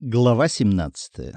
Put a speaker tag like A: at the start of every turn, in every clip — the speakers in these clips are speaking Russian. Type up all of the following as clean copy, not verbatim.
A: Глава 17.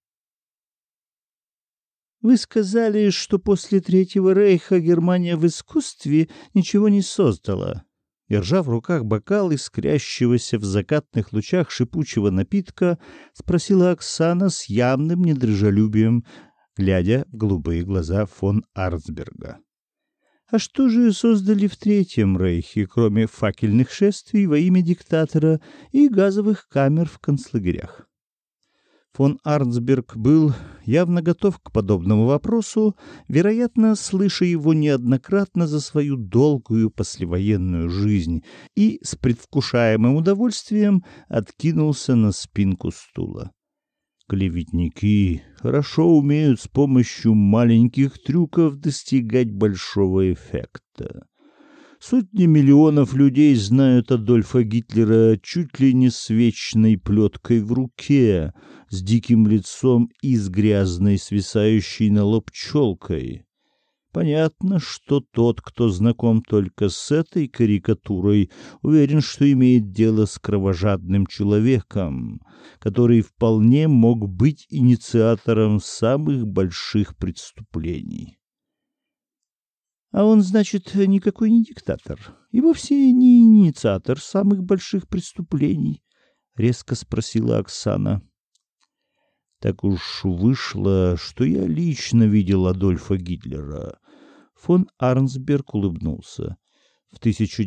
A: Вы сказали, что после Третьего рейха Германия в искусстве ничего не создала. Держа в руках бокал искрящегося в закатных лучах шипучего напитка, спросила Оксана с явным недружелюбием, глядя в голубые глаза фон Арнсберга. А что же создали в Третьем рейхе, кроме факельных шествий во имя диктатора и газовых камер в концлагерях? Фон Арнсберг был явно готов к подобному вопросу, вероятно, слыша его неоднократно за свою долгую послевоенную жизнь, и с предвкушаемым удовольствием откинулся на спинку стула. Клеветники хорошо умеют с помощью маленьких трюков достигать большого эффекта. Сотни миллионов людей знают Адольфа Гитлера чуть ли не с вечной плеткой в руке, с диким лицом и с грязной, свисающей на лоб челкой. Понятно, что тот, кто знаком только с этой карикатурой, уверен, что имеет дело с кровожадным человеком, который вполне мог быть инициатором самых больших преступлений. А он, значит, никакой не диктатор и вовсе не инициатор самых больших преступлений? — резко спросила Оксана. Так уж вышло, что я лично видел Адольфа Гитлера. Фон Арнсберг улыбнулся. В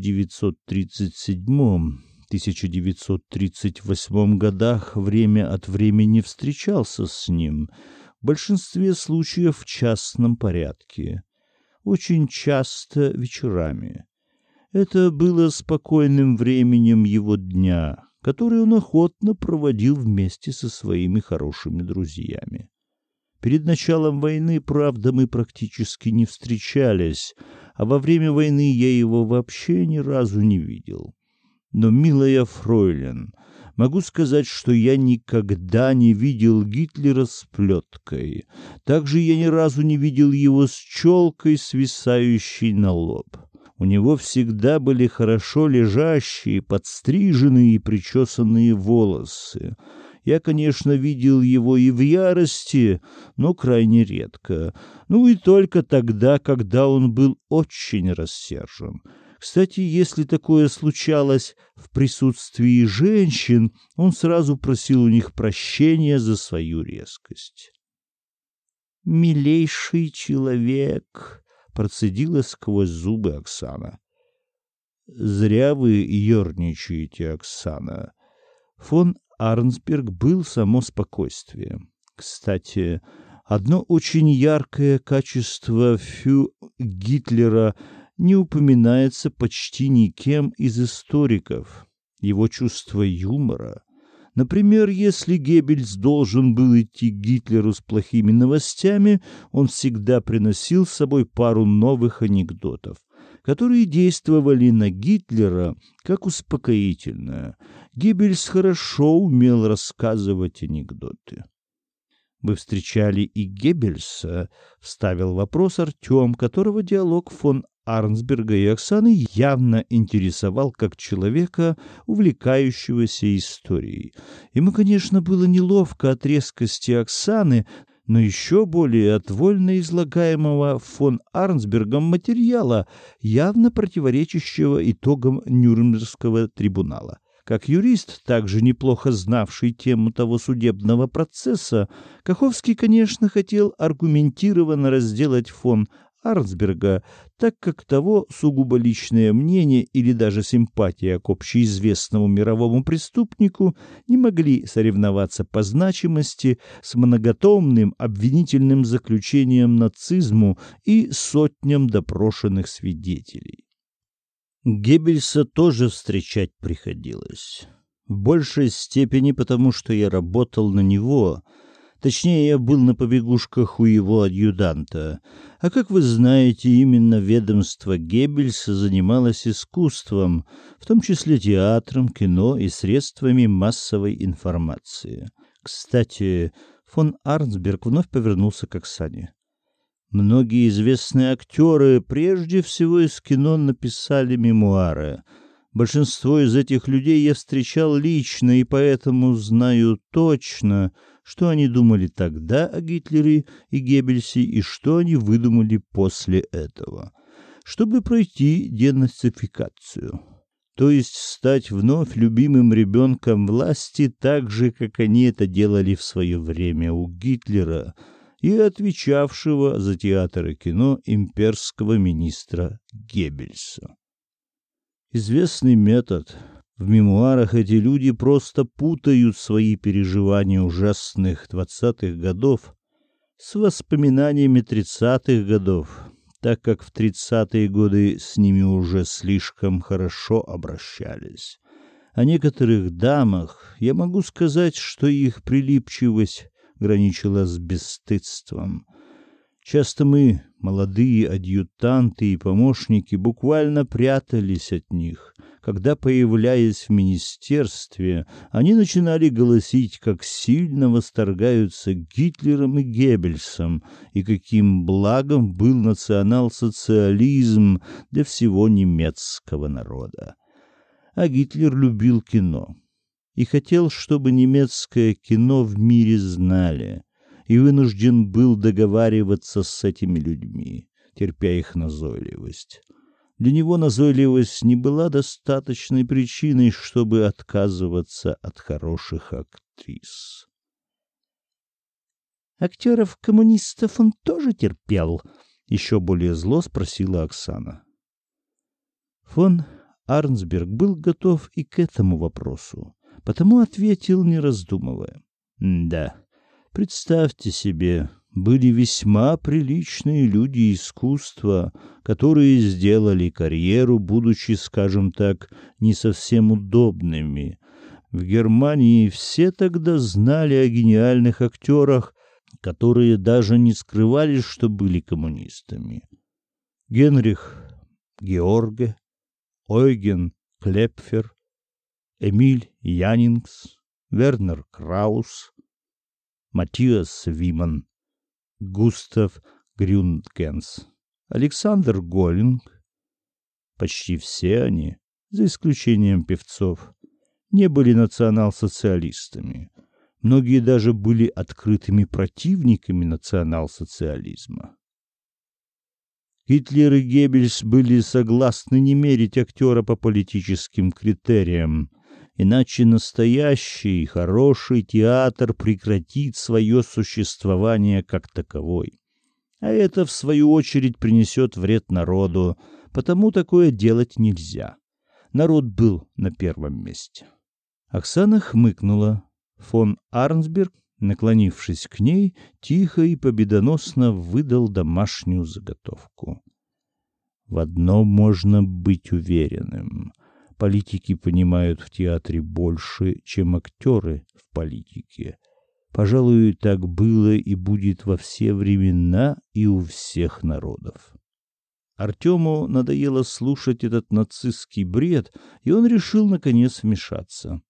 A: 1937-1938 годах время от времени встречался с ним, в большинстве случаев в частном порядке. Очень часто вечерами. Это было спокойным временем его дня, который он охотно проводил вместе со своими хорошими друзьями. Перед началом войны, правда, мы практически не встречались, а во время войны я его вообще ни разу не видел. Но, милая фройлен, могу сказать, что я никогда не видел Гитлера с плеткой. Также я ни разу не видел его с челкой, свисающей на лоб. У него всегда были хорошо лежащие, подстриженные и причесанные волосы. Я, конечно, видел его и в ярости, но крайне редко. Ну и только тогда, когда он был очень рассержен. Кстати, если такое случалось в присутствии женщин, он сразу просил у них прощения за свою резкость. «Милейший человек!» — процедила сквозь зубы Оксана. «Зря вы ерничаете, Оксана». Фон Арнсберг был само спокойствие. Кстати, одно очень яркое качество Гитлера не упоминается почти никем из историков. Его чувство юмора. Например, если Геббельс должен был идти к Гитлеру с плохими новостями, он всегда приносил с собой пару новых анекдотов, которые действовали на Гитлера как успокоительное. Геббельс хорошо умел рассказывать анекдоты. «Вы встречали и Геббельса?» — вставил вопрос Артем, которого диалог фон Арнсберга и Оксаны явно интересовал как человека, увлекающегося историей. Ему, конечно, было неловко от резкости Оксаны, но еще более от вольно излагаемого фон Арнсбергом материала, явно противоречащего итогам Нюрнбергского трибунала. Как юрист, также неплохо знавший тему того судебного процесса, Каховский, конечно, хотел аргументированно разделать фон Арнсберга, так как того сугубо личное мнение или даже симпатия к общеизвестному мировому преступнику не могли соревноваться по значимости с многотомным обвинительным заключением нацизму и сотням допрошенных свидетелей. Геббельса тоже встречать приходилось. В большей степени потому, что я работал на него. Точнее, я был на побегушках у его адъютанта. А как вы знаете, именно ведомство Геббельса занималось искусством, в том числе театром, кино и средствами массовой информации. Кстати, фон Арнсберг вновь повернулся к Оксане. Многие известные актеры прежде всего из кино написали мемуары. Большинство из этих людей я встречал лично, и поэтому знаю точно, что они думали тогда о Гитлере и Геббельсе и что они выдумали после этого, чтобы пройти денацификацию. То есть стать вновь любимым ребенком власти так же, как они это делали в свое время у Гитлера и отвечавшего за театр и кино имперского министра Геббельса. Известный метод. В мемуарах эти люди просто путают свои переживания ужасных 20-х годов с воспоминаниями 30-х годов, так как в 30-е годы с ними уже слишком хорошо обращались. О некоторых дамах я могу сказать, что их прилипчивость граничила с бесстыдством. Часто мы, молодые адъютанты и помощники, буквально прятались от них. Когда, появляясь в министерстве, они начинали голосить, как сильно восторгаются Гитлером и Геббельсом, и каким благом был национал-социализм для всего немецкого народа. А Гитлер любил кино и хотел, чтобы немецкое кино в мире знали, и вынужден был договариваться с этими людьми, терпя их назойливость. Для него назойливость не была достаточной причиной, чтобы отказываться от хороших актрис. «Актеров-коммунистов он тоже терпел?» — еще более зло спросила Оксана. Фон Арнсберг был готов и к этому вопросу, потому ответил, не раздумывая. «Да, представьте себе, были весьма приличные люди искусства, которые сделали карьеру, будучи, скажем так, не совсем удобными. В Германии все тогда знали о гениальных актерах, которые даже не скрывали, что были коммунистами. Генрих Георге, Ойген Клепфер, Эмиль Янингс, Вернер Краус, Матиас Виман, Густав Грюндгенс, Александр Голинг. Почти все они, за исключением певцов, не были национал-социалистами. Многие даже были открытыми противниками национал-социализма. Гитлер и Геббельс были согласны не мерить актера по политическим критериям, иначе настоящий, хороший театр прекратит свое существование как таковой. А это, в свою очередь, принесет вред народу, потому такое делать нельзя. Народ был на первом месте. Оксана хмыкнула. Фон Арнсберг, наклонившись к ней, тихо и победоносно выдал домашнюю заготовку. В одном можно быть уверенным. Политики понимают в театре больше, чем актеры в политике. Пожалуй, так было и будет во все времена и у всех народов. Артему надоело слушать этот нацистский бред, и он решил, наконец, вмешаться.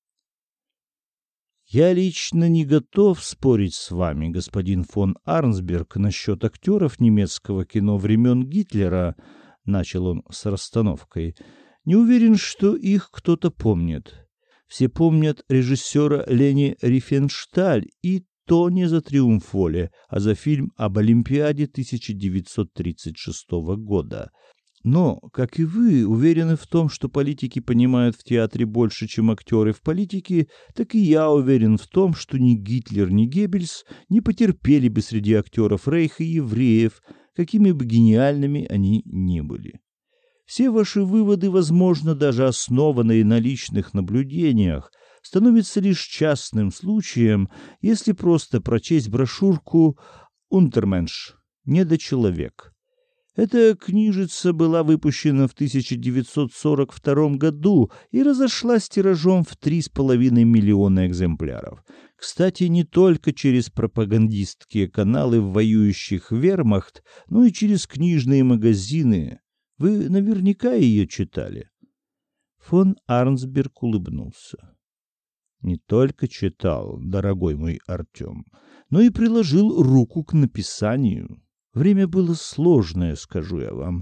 A: «Я лично не готов спорить с вами, господин фон Арнсберг, насчет актеров немецкого кино времен Гитлера», — начал он с расстановкой. «Не уверен, что их кто-то помнит. Все помнят режиссера Лени Рифеншталь, и то не за «Триумфоле», а за фильм об Олимпиаде 1936 года. Но, как и вы, уверены в том, что политики понимают в театре больше, чем актеры в политике, так и я уверен в том, что ни Гитлер, ни Геббельс не потерпели бы среди актеров Рейха евреев, какими бы гениальными они ни были. Все ваши выводы, возможно, даже основанные на личных наблюдениях, становятся лишь частным случаем, если просто прочесть брошюрку «Унтерменш. Недочеловек». Эта книжица была выпущена в 1942 году и разошлась тиражом в 3,5 миллиона экземпляров. Кстати, не только через пропагандистские каналы в воюющих вермахт, но и через книжные магазины. Вы наверняка ее читали. Фон Арнсберг улыбнулся. Не только читал, дорогой мой Артем, но и приложил руку к написанию. Время было сложное, скажу я вам.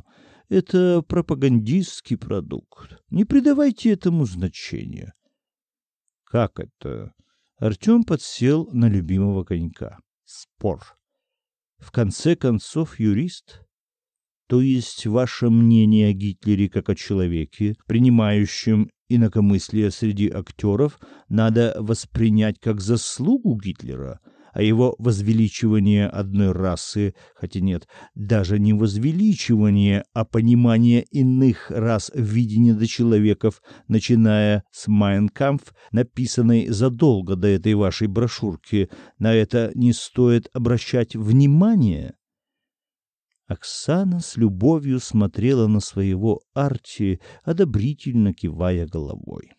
A: Это пропагандистский продукт. Не придавайте этому значения. Как это? Артем подсел на любимого конька. Спор. В конце концов, юрист. То есть ваше мнение о Гитлере как о человеке, принимающем инакомыслие среди актеров, надо воспринять как заслугу Гитлера, а его возвеличивание одной расы, хотя нет, даже не возвеличивание, а понимание иных рас в виде недочеловеков, начиная с «Майн кампф», написанной задолго до этой вашей брошюрки, на это не стоит обращать внимания. Оксана с любовью смотрела на своего Арчи, одобрительно кивая головой.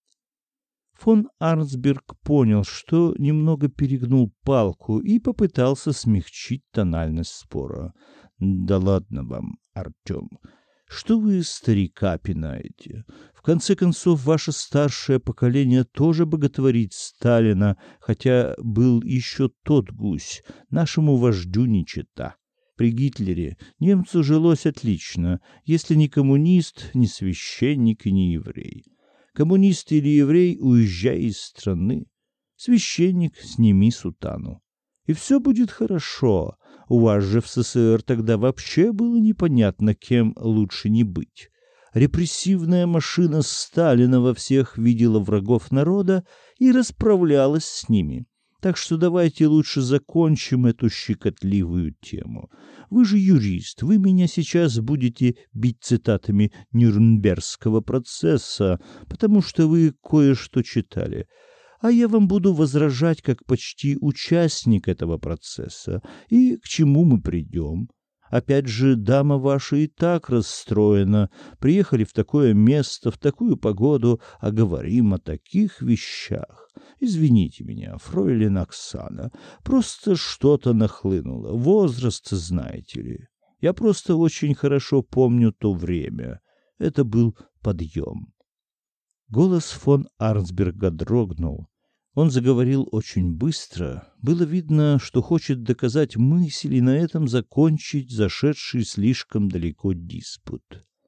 A: Фон Арнсберг понял, что немного перегнул палку и попытался смягчить тональность спора. «Да ладно вам, Артем, что вы старика пинаете? В конце концов, ваше старшее поколение тоже боготворит Сталина, хотя был еще тот гусь, нашему вождю не чета. При Гитлере немцу жилось отлично, если не коммунист, не священник и не еврей. Коммунист или еврей, уезжай из страны. Священник, сними сутану. И все будет хорошо. У вас же в СССР тогда вообще было непонятно, кем лучше не быть. Репрессивная машина Сталина во всех видела врагов народа и расправлялась с ними. Так что давайте лучше закончим эту щекотливую тему. Вы же юрист, вы меня сейчас будете бить цитатами Нюрнбергского процесса, потому что вы кое-что читали. А я вам буду возражать как почти участник этого процесса. И к чему мы придем? Опять же, дама ваша и так расстроена. Приехали в такое место, в такую погоду, а говорим о таких вещах. Извините меня, фройлен Оксана, просто что-то нахлынуло. Возраст, знаете ли. Я просто очень хорошо помню то время. Это был подъем. Голос фон Арнсберга дрогнул. Он заговорил очень быстро. Было видно, что хочет доказать мысль и на этом закончить зашедший слишком далеко диспут.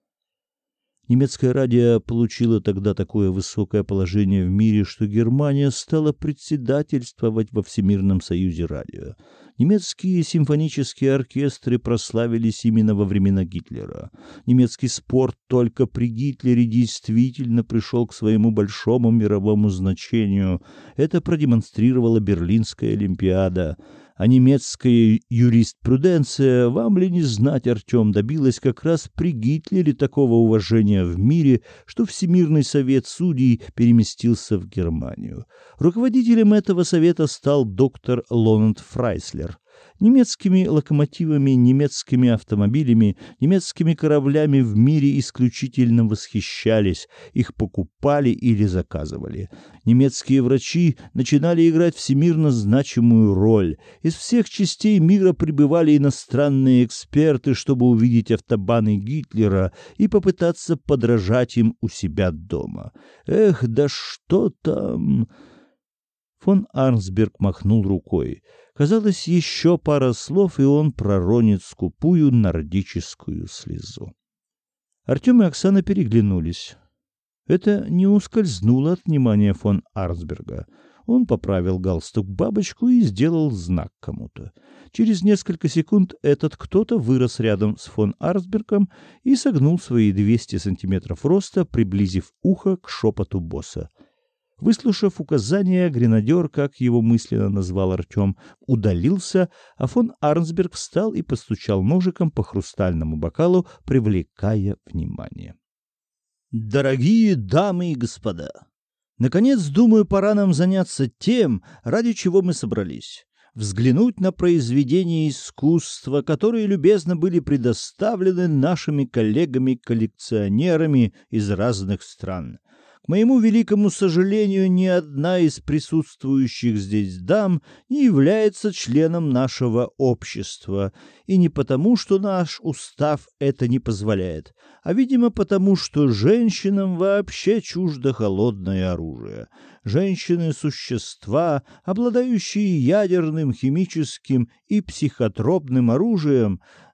A: Немецкое радио получило тогда такое высокое положение в мире, что Германия стала председательствовать во Всемирном союзе радио. Немецкие симфонические оркестры прославились именно во времена Гитлера. Немецкий спорт только при Гитлере действительно пришел к своему большому мировому значению. Это продемонстрировала Берлинская олимпиада. А немецкая юриспруденция, вам ли не знать, Артем, добилась как раз при Гитлере такого уважения в мире, что Всемирный совет судей переместился в Германию. Руководителем этого совета стал доктор Лонанд Фрайслер. Немецкими локомотивами, немецкими автомобилями, немецкими кораблями в мире исключительно восхищались, их покупали или заказывали. Немецкие врачи начинали играть всемирно значимую роль. Из всех частей мира прибывали иностранные эксперты, чтобы увидеть автобаны Гитлера и попытаться подражать им у себя дома. Эх, да что там... Фон Арнсберг махнул рукой. Казалось, еще пара слов, и он проронит скупую нордическую слезу. Артем и Оксана переглянулись. Это не ускользнуло от внимания фон Арнсберга. Он поправил галстук-бабочку и сделал знак кому-то. Через несколько секунд этот кто-то вырос рядом с фон Арнсбергом и согнул свои 200 сантиметров роста, приблизив ухо к шепоту босса. Выслушав указание, гренадер, как его мысленно назвал Артем, удалился, а фон Арнсберг встал и постучал ножиком по хрустальному бокалу, привлекая внимание. «Дорогие дамы и господа, наконец, думаю, пора нам заняться тем, ради чего мы собрались. Взглянуть на произведения искусства, которые любезно были предоставлены нашими коллегами-коллекционерами из разных стран. К моему великому сожалению, ни одна из присутствующих здесь дам не является членом нашего общества, и не потому, что наш устав это не позволяет, а, видимо, потому, что женщинам вообще чуждо холодное оружие. Женщины — существа, обладающие ядерным, химическим и психотропным оружием,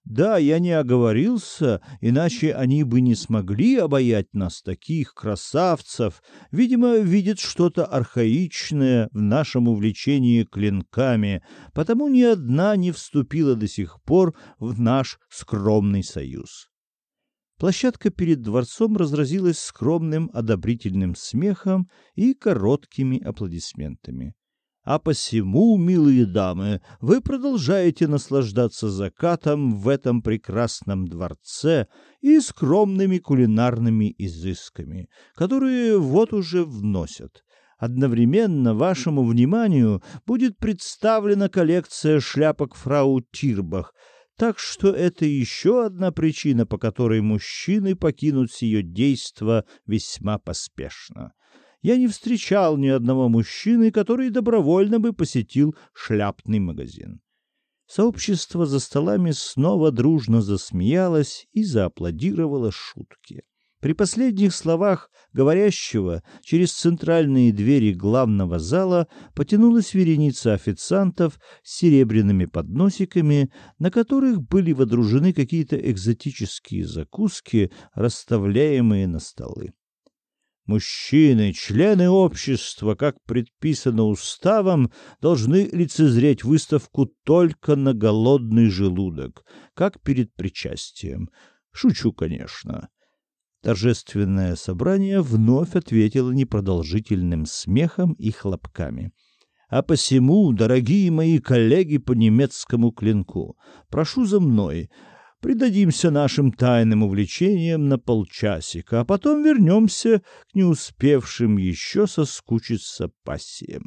A: Да, я не оговорился, иначе они бы не смогли обаять нас, таких красавцев. Видимо, видят что-то архаичное в нашем увлечении клинками, потому ни одна не вступила до сих пор в наш скромный союз. Площадка перед дворцом разразилась скромным одобрительным смехом и короткими аплодисментами. А посему, милые дамы, вы продолжаете наслаждаться закатом в этом прекрасном дворце и скромными кулинарными изысками, которые вот уже вносят. Одновременно вашему вниманию будет представлена коллекция шляпок фрау Тирбах, так что это еще одна причина, по которой мужчины покинут сие действо весьма поспешно. Я не встречал ни одного мужчины, который добровольно бы посетил шляпный магазин. Сообщество за столами снова дружно засмеялось и зааплодировало шутки. При последних словах говорящего через центральные двери главного зала потянулась вереница официантов с серебряными подносиками, на которых были водружены какие-то экзотические закуски, расставляемые на столы. Мужчины, члены общества, как предписано уставом, должны лицезреть выставку только на голодный желудок, как перед причастием. Шучу, конечно. Торжественное собрание вновь ответило непродолжительным смехом и хлопками. А посему, дорогие мои коллеги по немецкому клинку, прошу за мной, предадимся нашим тайным увлечениям на полчасика, а потом вернемся к не успевшим еще соскучиться пассиям.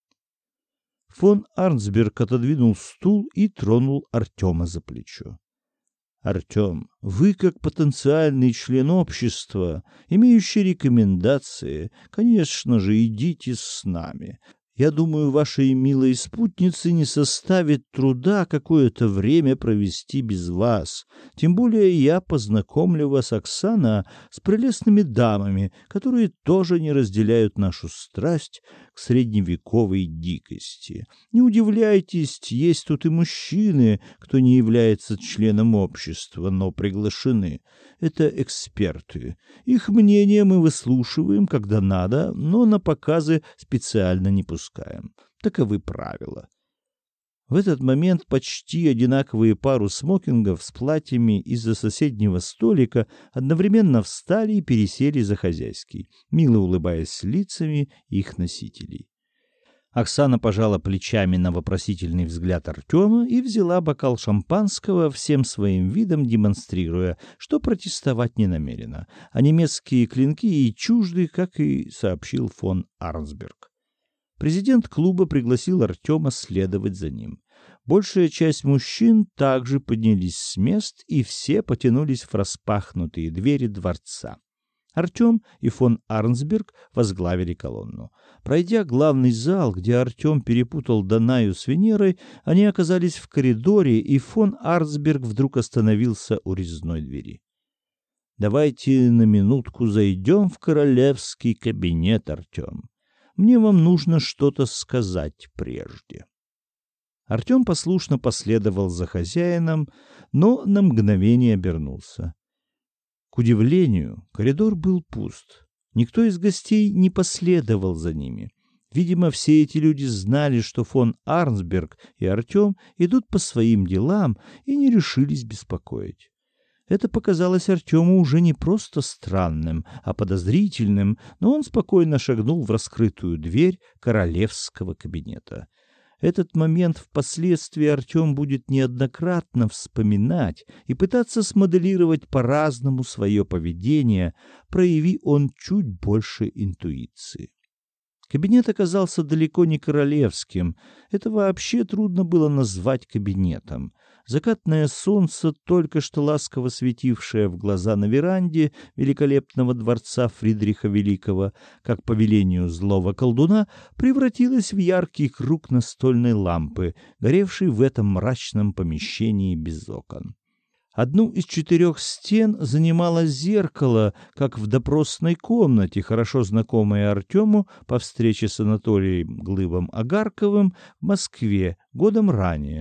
A: Фон Арнсберг отодвинул стул и тронул Артема за плечо. Артем, вы, как потенциальный член общества, имеющий рекомендации, конечно же, идите с нами. Я думаю, вашей милой спутнице не составит труда какое-то время провести без вас. Тем более я познакомлю вас, Оксана, с прелестными дамами, которые тоже не разделяют нашу страсть к средневековой дикости. Не удивляйтесь, есть тут и мужчины, кто не является членом общества, но приглашены. Это эксперты. Их мнение мы выслушиваем, когда надо, но на показы специально не пускаем. Таковы правила. В этот момент почти одинаковые пару смокингов с платьями из-за соседнего столика одновременно встали и пересели за хозяйский, мило улыбаясь лицами их носителей. Оксана пожала плечами на вопросительный взгляд Артема и взяла бокал шампанского, всем своим видом демонстрируя, что протестовать не намерена, а немецкие клинки ей чужды, как и сообщил фон Арнсберг. Президент клуба пригласил Артема следовать за ним. Большая часть мужчин также поднялись с мест, и все потянулись в распахнутые двери дворца. Артем и фон Арнсберг возглавили колонну. Пройдя главный зал, где Артем перепутал Данаю с Венерой, они оказались в коридоре, и фон Арнсберг вдруг остановился у резной двери. «Давайте на минутку зайдем в королевский кабинет, Артем. Мне вам нужно что-то сказать прежде». Артем послушно последовал за хозяином, но на мгновение обернулся. К удивлению, коридор был пуст. Никто из гостей не последовал за ними. Видимо, все эти люди знали, что фон Арнсберг и Артем идут по своим делам и не решились беспокоить. Это показалось Артему уже не просто странным, а подозрительным, но он спокойно шагнул в раскрытую дверь королевского кабинета. Этот момент впоследствии Артем будет неоднократно вспоминать и пытаться смоделировать по-разному свое поведение, прояви он чуть больше интуиции. Кабинет оказался далеко не королевским. Это вообще трудно было назвать кабинетом. Закатное солнце, только что ласково светившее в глаза на веранде великолепного дворца Фридриха Великого, как по велению злого колдуна, превратилось в яркий круг настольной лампы, горевшей в этом мрачном помещении без окон. Одну из 4 стен занимало зеркало, как в допросной комнате, хорошо знакомое Артему по встрече с Анатолием Глыбом Агарковым в Москве годом ранее.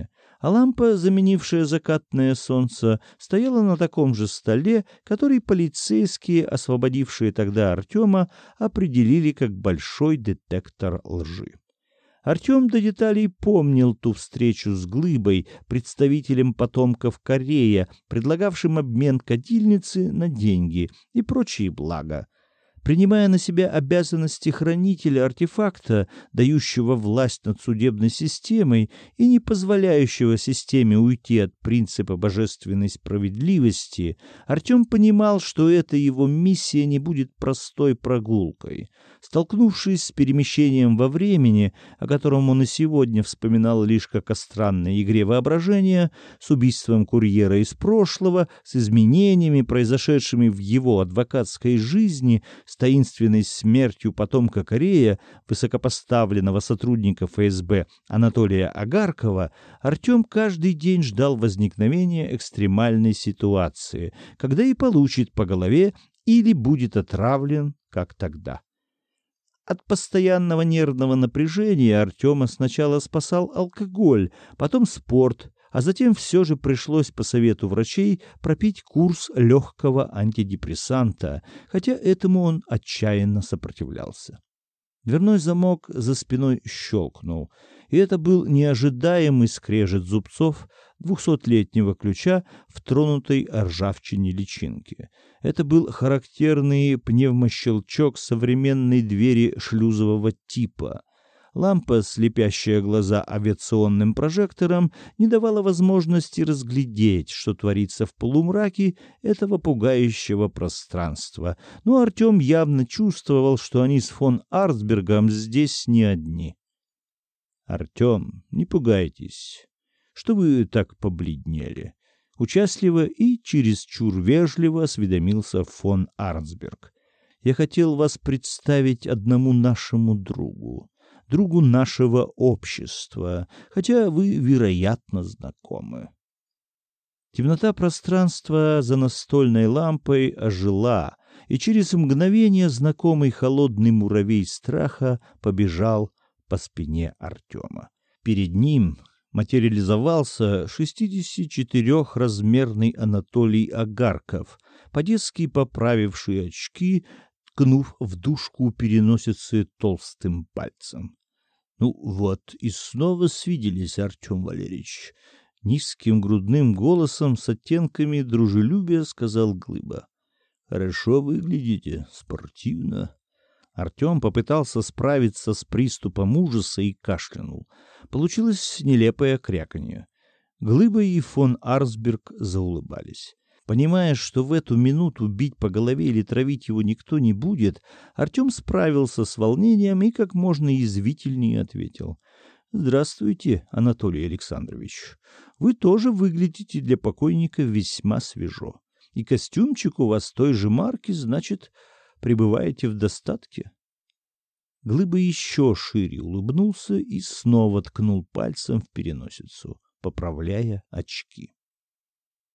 A: а лампа, заменившая закатное солнце, стояла на таком же столе, который полицейские, освободившие тогда Артема, определили как большой детектор лжи. Артем до деталей помнил ту встречу с Глыбой, представителем потомков Корея, предлагавшим обмен кадильницы на деньги и прочие блага. Принимая на себя обязанности хранителя артефакта, дающего власть над судебной системой и не позволяющего системе уйти от принципа божественной справедливости, Артем понимал, что эта его миссия не будет простой прогулкой. Столкнувшись с перемещением во времени, о котором он и сегодня вспоминал лишь как о странной игре воображения, с убийством курьера из прошлого, с изменениями, произошедшими в его адвокатской жизни, с таинственной смертью потомка Корея, высокопоставленного сотрудника ФСБ Анатолия Агаркова, Артем каждый день ждал возникновения экстремальной ситуации, когда и получит по голове или будет отравлен, как тогда. От постоянного нервного напряжения Артема сначала спасал алкоголь, потом спорт, а затем все же пришлось по совету врачей пропить курс легкого антидепрессанта, хотя этому он отчаянно сопротивлялся. Дверной замок за спиной щелкнул, и это был неожидаемый скрежет зубцов 200-летнего ключа в тронутой ржавчине личинки. Это был характерный пневмощелчок современной двери шлюзового типа. Лампа, слепящая глаза авиационным прожектором, не давала возможности разглядеть, что творится в полумраке этого пугающего пространства. Но Артем явно чувствовал, что они с фон Арнсбергом здесь не одни. «Артем, не пугайтесь. Что вы так побледнели?» Участливо и чересчур вежливо осведомился фон Арнсберг. «Я хотел вас представить одному нашему другу нашего общества, хотя вы, вероятно, знакомы». Темнота пространства за настольной лампой ожила, и через мгновение знакомый холодный муравей страха побежал по спине Артема. Перед ним материализовался 64-размерный Анатолий Агарков, по-детски поправивший очки, ткнув в дужку переносицы толстым пальцем. «Ну вот, и снова свиделись, Артем Валерьевич», — низким грудным голосом с оттенками дружелюбия сказал Глыба. «Хорошо выглядите, спортивно». Артем попытался справиться с приступом ужаса и кашлянул. Получилось нелепое кряканье. Глыба и фон Арнсберг заулыбались. Понимая, что в эту минуту бить по голове или травить его никто не будет, Артем справился с волнением и как можно язвительнее ответил. «Здравствуйте, Анатолий Александрович. Вы тоже выглядите для покойника весьма свежо. И костюмчик у вас той же марки, значит, пребываете в достатке». Глыба еще шире улыбнулся и снова ткнул пальцем в переносицу, поправляя очки.